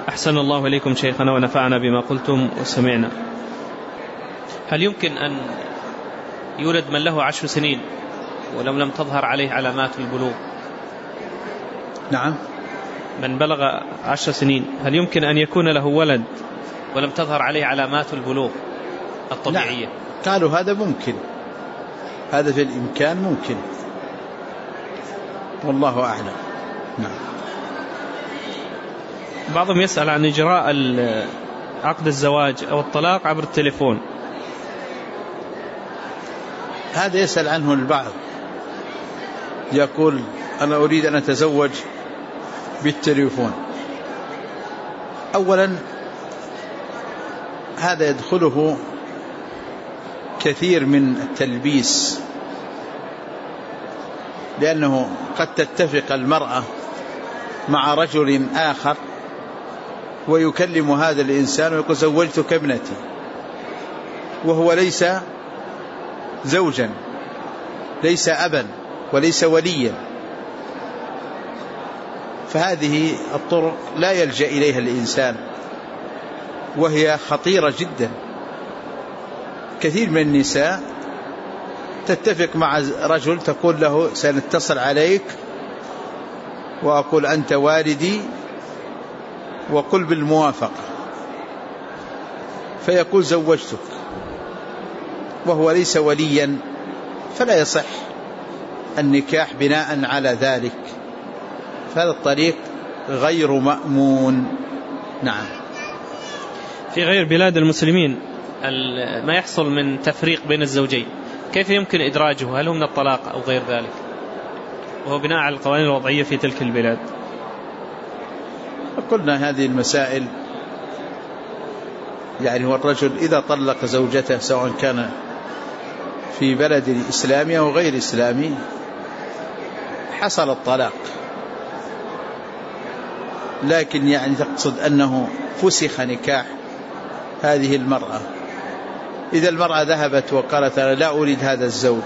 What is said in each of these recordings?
أحسن الله إليكم شيخنا ونفعنا بما قلتم وسمعنا. هل يمكن أن يولد من له 10 سنين ولو لم تظهر عليه علامات البلوغ؟ نعم. من بلغ 10 سنين هل يمكن أن يكون له ولد ولم تظهر عليه علامات البلوغ الطبيعية؟ لا. قالوا هذا ممكن، هذا في الإمكان ممكن، والله أعلم. نعم. بعضهم يسأل عن إجراء عقد الزواج أو الطلاق عبر التليفون. هذا يسأل عنه البعض، يقول أنا أريد أن أتزوج بالتليفون. أولا هذا يدخله كثير من التلبيس، لأنه قد تتفق المرأة مع رجل آخر ويكلم هذا الإنسان ويقول زوجتك ابنتي، وهو ليس زوجا، ليس أبا، وليس وليا. فهذه الطرق لا يلجأ إليها الإنسان، وهي خطيرة جدا. كثير من النساء تتفق مع رجل تقول له سنتصل عليك وأقول أنت والدي وقل بالموافقة، فيقول زوجتك وهو ليس وليا، فلا يصح النكاح بناء على ذلك. فهذا الطريق غير مأمون. نعم. في غير بلاد المسلمين ما يحصل من تفريق بين الزوجين كيف يمكن إدراجه؟ هل هو من الطلاق أو غير ذلك، وهو بناء على القوانين الوضعية في تلك البلاد؟ قلنا هذه المسائل يعني هو الرجل إذا طلق زوجته سواء كان في بلد إسلامي أو غير إسلامي حصل الطلاق، لكن يعني تقصد أنه فسخ نكاح هذه المرأة. إذا المرأة ذهبت وقالت أنا لا أريد هذا الزوج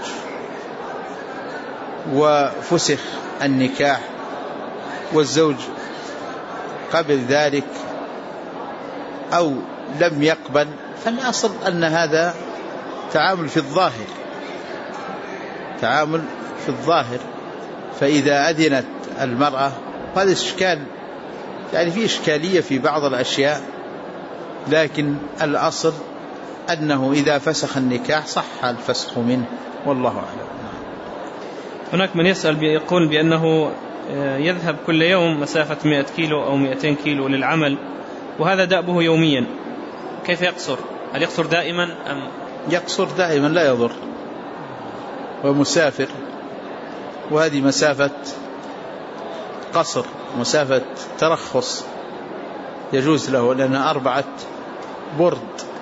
وفسخ النكاح والزوج قبل ذلك أو لم يقبل، فالأصل أن هذا تعامل في الظاهر، تعامل في الظاهر. فإذا أذنت المرأة، هذا إشكال يعني في إشكالية في بعض الأشياء، لكن الأصل أنه إذا فسخ النكاح صح الفسخ منه، والله أعلم. هناك من يسأل يقول بأنه يذهب كل يوم مسافة 100 كيلو أو 200 كيلو للعمل، وهذا دأبه يوميا، كيف يقصر؟ هل يقصر دائما أم؟ يقصر دائما لا يضر، ومسافر، وهذه مسافة قصر، مسافة ترخص يجوز له، لأنها 4 برد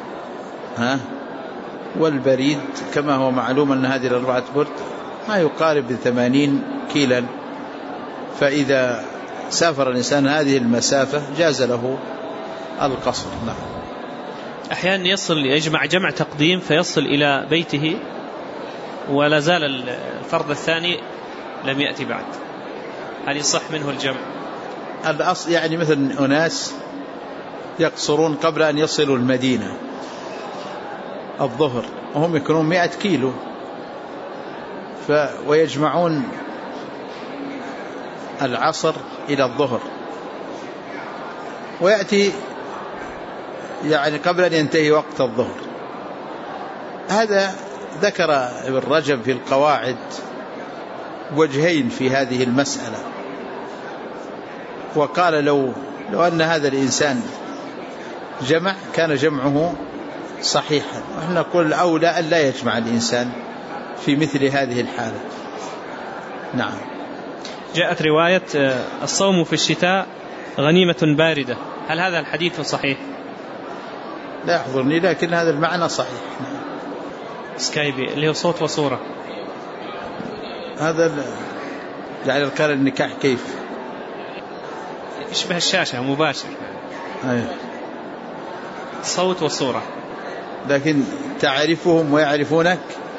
والبريد كما هو معلوم أن هذه 4 برد ما يقارب 80 كيلا، فإذا سافر الإنسان هذه المسافة جاز له القصر. نعم. أحيانا يصل يجمع جمع تقديم فيصل إلى بيته ولا زال الفرض الثاني لم يأتي بعد، هل يصح منه الجمع؟ الأصل يعني مثل أناس يقصرون قبل أن يصلوا المدينة الظهر وهم يكونون 100 كيلو، ويجمعون العصر إلى الظهر، ويأتي يعني قبل أن ينتهي وقت الظهر. هذا ذكر ابن رجب في القواعد وجهين في هذه المسألة، وقال لو أن هذا الإنسان جمع كان جمعه صحيحا، ونحن نقول الأولى أن لا يجمع الإنسان في مثل هذه الحالة. نعم. جاءت رواية الصوم في الشتاء غنيمة باردة، هل هذا الحديث صحيح؟ لا يحضرني، لكن هذا المعنى صحيح. سكايبي اللي هو صوت وصورة، هذا يعني قال النكاح كيف يشبه الشاشة مباشر. أيه. صوت وصورة، لكن تعرفهم ويعرفونك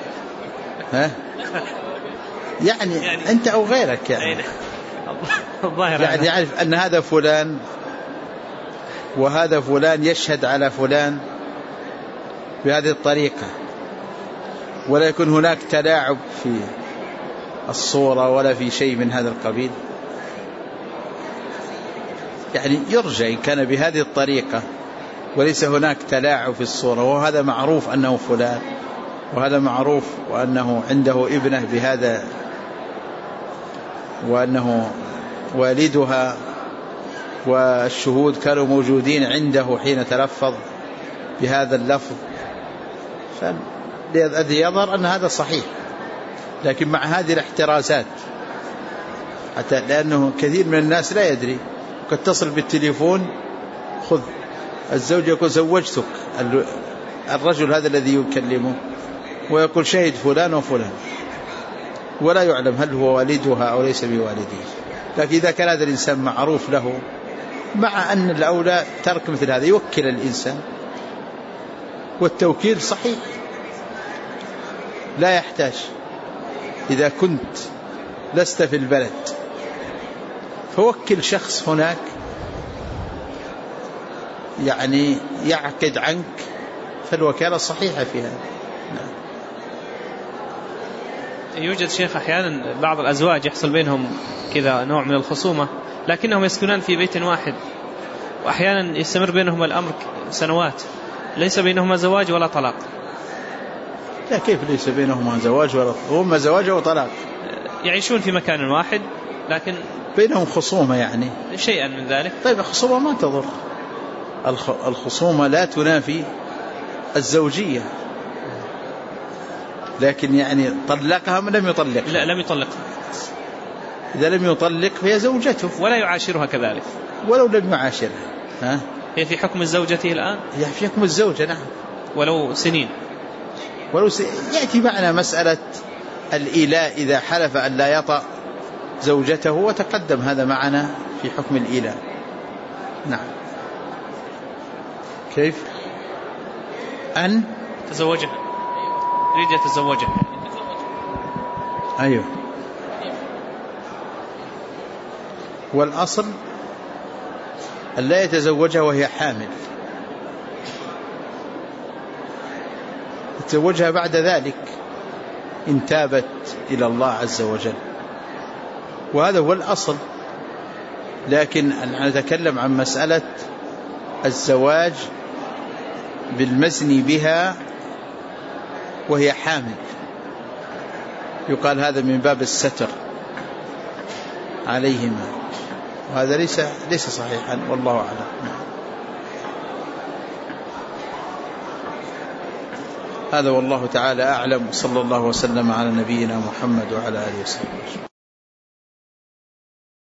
يعني أنت أو غيرك يعني الظاهر يعني يعرف أن هذا فلان وهذا فلان يشهد على فلان بهذه الطريقة، ولا يكون هناك تلاعب في الصورة ولا في شيء من هذا القبيل، يعني يرجى إن كان بهذه الطريقة وليس هناك تلاعب في الصورة، وهذا معروف أنه فلان، وهذا معروف وأنه عنده ابنة بهذا، وأنه والدها والشهود كانوا موجودين عنده حين تلفظ بهذا اللفظ، فالذي يظهر أن هذا صحيح، لكن مع هذه الاحترازات، حتى لأنه كثير من الناس لا يدري، قد تصل بالتليفون خذ الزوج يقول زوجتك الرجل هذا الذي يكلمه، ويقول شهد فلان وفلان، ولا يعلم هل هو والدها أو ليس بوالده. لكن إذا كان هذا الإنسان معروف له، مع أن الأولى ترك مثل هذا، يوكل الإنسان، والتوكيل صحيح لا يحتاج. إذا كنت لست في البلد فوكل شخص هناك يعني يعقد عنك، فالوكالة صحيحة في هذا. يوجد شيخ أحيانا بعض الأزواج يحصل بينهم كذا نوع من الخصومة، لكنهم يسكنان في بيت واحد، وأحيانا يستمر بينهم الأمر سنوات، ليس بينهما زواج ولا طلاق. لا، كيف ليس بينهما زواج ولا طلاق؟ هما زواج وطلاق، يعيشون في مكان واحد لكن بينهم خصومة، يعني شيئا من ذلك. طيب الخصومة ما تضر، الخصومة لا تنافي الزوجية، لكن يعني طلقها من لم يطلق؟ لا، لم يطلقها. إذا لم يطلق فهي زوجته، ولا يعاشرها كذلك ولو لم يعاشرها. هي في حكم زوجته الآن؟ هي في حكم الزوجة، نعم، ولو سنين. يأتي معنا مسألة الإيلاء إذا حلف أن لا يطأ زوجته، وتقدم هذا معنا في حكم الإيلاء. نعم. كيف أن تزوجها، يريد يتزوجها. أيوه، والأصل أن لا يتزوجها وهي حامل، يتزوجها بعد ذلك إن تابت إلى الله عز وجل، وهذا هو الأصل. لكن نتكلم عن مسألة الزواج بالمزني بها وهي حامل، يقال هذا من باب الستر عليهما، وهذا ليس صحيحا، والله أعلم. هذا والله تعالى أعلم، صلى الله وسلم على نبينا محمد وعلى آله وسلم.